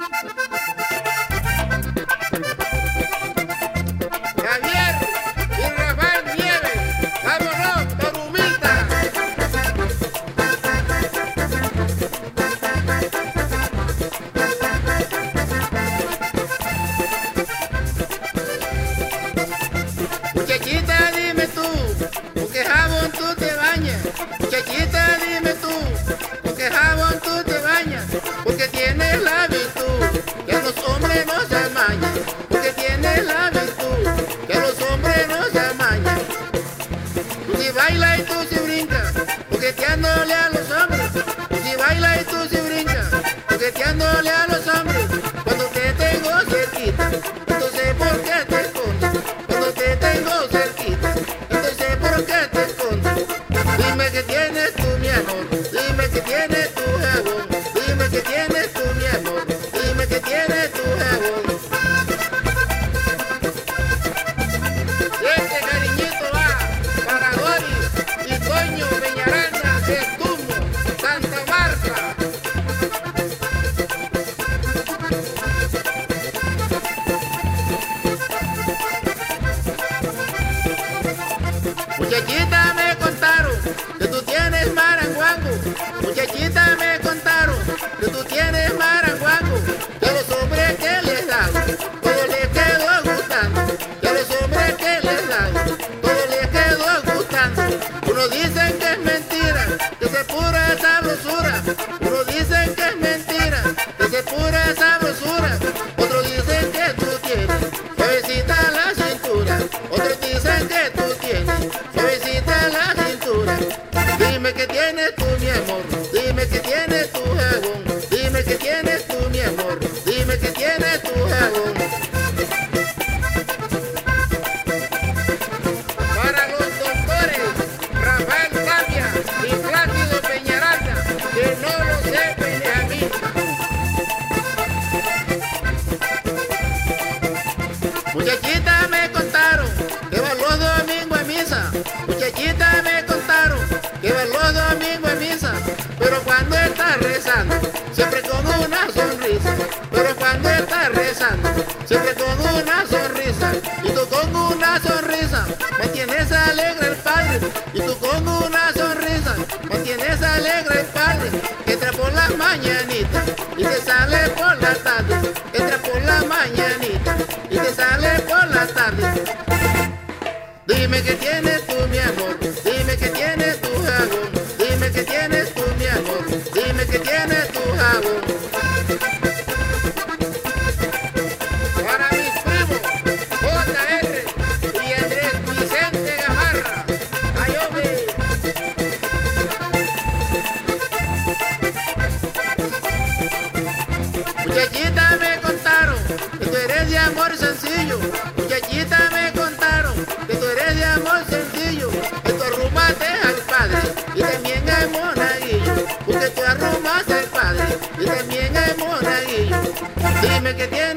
Javier y Rafael Nieves, vámonos por Humita. Muchachita, dime tú, ¿con qué jabón tú te bañas? Muchachita, dime tú, ¿con qué jabón tú te bañas? Porque tienes la virtud que a los hombres no se amañan. Porque tienes la virtud que a los hombres no se amañan. Tú si bailas y tú si brincas, coqueteándole a los hombres. Tú si bailas y tú si brincas, coqueteándole a los hombres. Cuando te tengo cerquita, entonces ¿por qué te escondes? Cuando te tengo cerquita, entonces ¿por qué te escondes? Dime que tienes tú, mi amor, dime que tienes tu jabón. Dime que tienes tú, mi amor, dime que tienes tu jabón. Y este cariñito va para Doris y Toño Peñaranda de Tumbo, Santa Marta. Muchachita, me contaron que tú tienes maranguango. Muchachita, me contaron que tú tienes maranguango. Que a los hombres que les dan, todo les quedó gustando. Que a los hombres que les dan, todo les quedó gustando. Unos dicen que es mentira, que se pura sabrosura. Unos dicen que es mentira, que se pura sabrosura. Otros dicen que tú tienes suavecita la cintura. Otros dicen que tú tienes suavecita la cintura. Dime que tienes tú, mi amor, dime que tienes tu jabón. Dime que tienes tú, mi amor, dime que tienes tu jabón. Para los doctores Rafael Tapia y Plácido Peñaranda, que no lo sepan ni a mí. Muchachita, me contaron que van los domingos a misa. Muchachita, me contaron que van los domingos a misa. Pero cuando estás rezando, siempre con una sonrisa. Pero cuando estás rezando, siempre con una sonrisa. Y tú con una sonrisa mantienes alegre el Padre. Y tú con una sonrisa mantienes alegre el Padre. Entra por las mañanitas y te sale por la tarde. Entra por las mañanitas y te sale por la tarde. Dime que tienes tú, mi amor, dime que tienes tu jabón. Dime que tienes tú, mi amor, dime que tienes tu jabón. Para mis primos, JR y Andrés Vicente Gamarra, ayome. Muchachita, me contaron que tú eres de amor sencillo. Muchachita, me contaron que tú eres de amor sencillo. Que tú arrumaste al Padre y también al monaguillo. Porque tú arrumaste al Padre y también al monaguillo. Dime que tienes